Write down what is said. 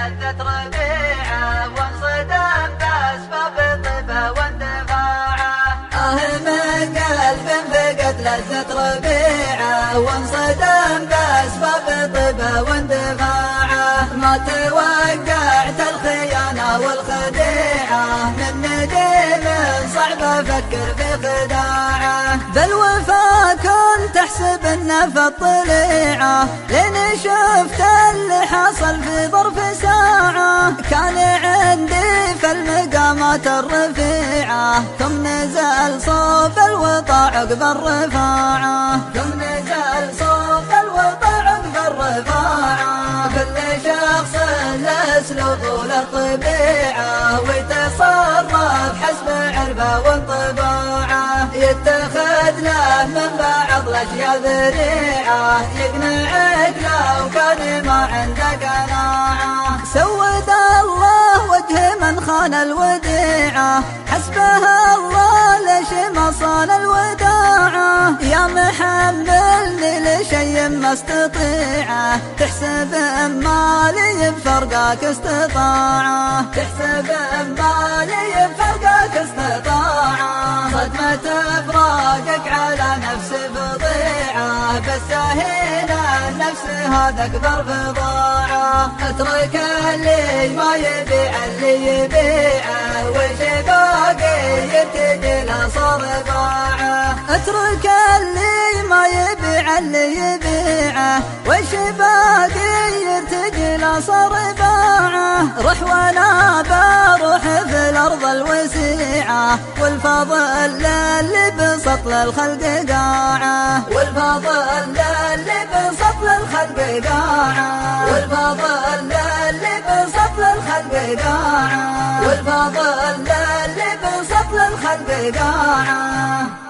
لذة ربيعه وانصدم بأسباب طيبه واندفاعه. من قلب فقد لذة ربيعه وانصدم بأسباب طيبه واندفاعه. ما توقعت الخيانة والخديعة من نديم صعب أفكر في خداعه. بالوفا كنت أحسب إنه في الطليعة لين شفت اللي حصل في ظرف ساعة. كان عندي في المقامات الرفيعة ثم نزل صوب الوطا عقب الرفاعة. ثم نزل صوب الوطا عقب الرفاعة. كل شخص له اسلوب وله طبيعة ويتصرف حسب عرفه وانطباعه. يتخذ له من بعض الاشياء ذريعه يقنعك لو كان ما عنده قناعه. سود الله وجه من خان الوديعه حسبها الله ليش ما صان الوداعه. يا محملني لشيء ما استطيعه تحسب مالي بفرقك استطاعه. تحسب مالي بفرقك استطاعه. صدمة فراقك على نفس فظيعه بس هنا النفس هذا اكبر فظاعه. اترك اللي ما يبيع اللي يبيعه وش باقي يرتدي له صار باعه. اترك اللي ما يبيع اللي يبيعه وش باقي يرتدي له صار باعه. روح وانا بروح في الارض الوسيعه والفضل للي بسط للخلق قاعه. والفضل للي بسط للخلق قاعه. والفضل للي بسط للخلق قاعه. والفضل للي بسط للخلق قاعه.